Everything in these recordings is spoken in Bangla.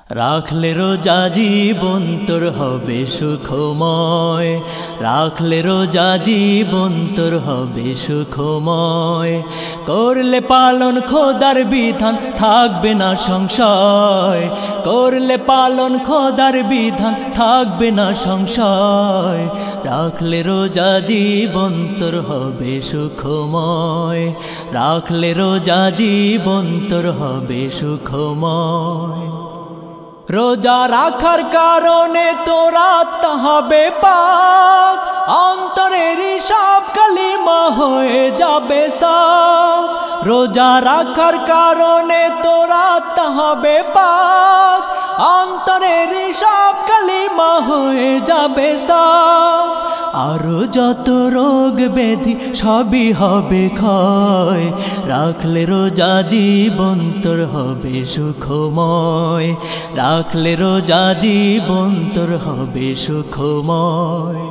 রাখলে রোজা জীবন তোর হবে সুখময়, রাখলে রোজা জীবন তোর হবে সুখময়। করলে পালন খোদার বিধান থাকবে না সংশয়, করলে পালন খোদার বিধান থাকবে না সংশয়। রাখলে রোজা জীবন তোর হবে সুখময়, রাখলে রোজা জীবন তোর হবে সুখময়। রোজা রাখার কারণে তোর আত্মা হবে পাক, অন্তরের সব কালিমা হয়ে যাবে সাফ। রোজা রাখার কারণে তোর আত্মা হবে পাক, অন্তরের সব কালিমা হয়ে যাবে সাফ। আরো যত রোগ ব্যাধি সবই হবে ক্ষয়, রাখলে রোজা জীবন তোর হবে সুখময়, রাখলে রোজা জীবন তোর হবে সুখময়।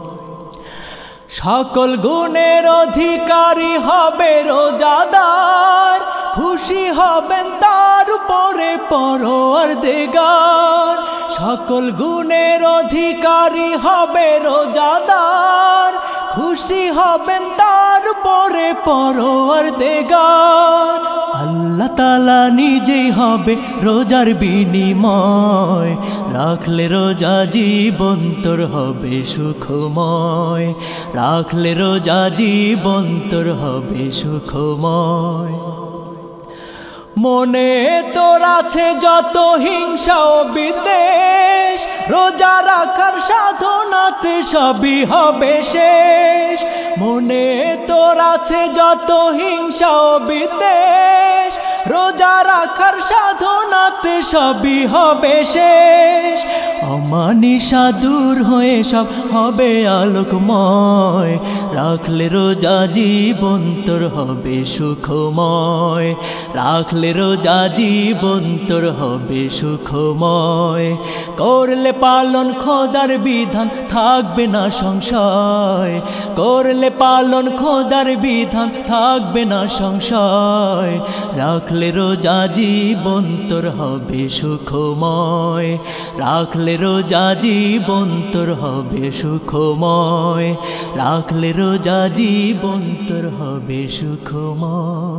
সকল গুণের অধিকারী হবে রোজাদার, খুশি হবেন তার উপরে পরওয়ারদিগার। সকল গুণের অধিকারী হবে রোজাদার, খুশি হবেন তার উপরে পরওয়ারদিগার। আল্লাহ তাআলা নিজেই হবে রোজার বিনিময়, রাখলে রোজা জীবন তোর হবে সুখময়, রাখলে রোজা জীবন তোর হবে সুখময়। মনে তোর আছে যত হিংসা ও বিদ্বেষ, রোজা রাখার সাধনাতে সবই হবে শেষ। মনে তোর আছে যত হিংসা ও বিদ্বেষ, রোজা রাখার সাধনাতে সবই হবে শেষ। অমানিসা দূর হয়ে সব হবে আলোকময়, রাখলে রোজা জীবন তোর হবে সুখময়, রাখলে রোজা জীবন তোর হবে সুখময়। করলে পালন খোদার বিধান থাকবে না সংশয়, করলে পালন খোদার বিধান থাকবে না সংশয়। রাখলে রোজা জীবন তোর হবে সুখময়, রাখলে রোজা জীবন তোর হবে সুখময়, রাখলে রোজা জীবন তোর হবে সুখময়।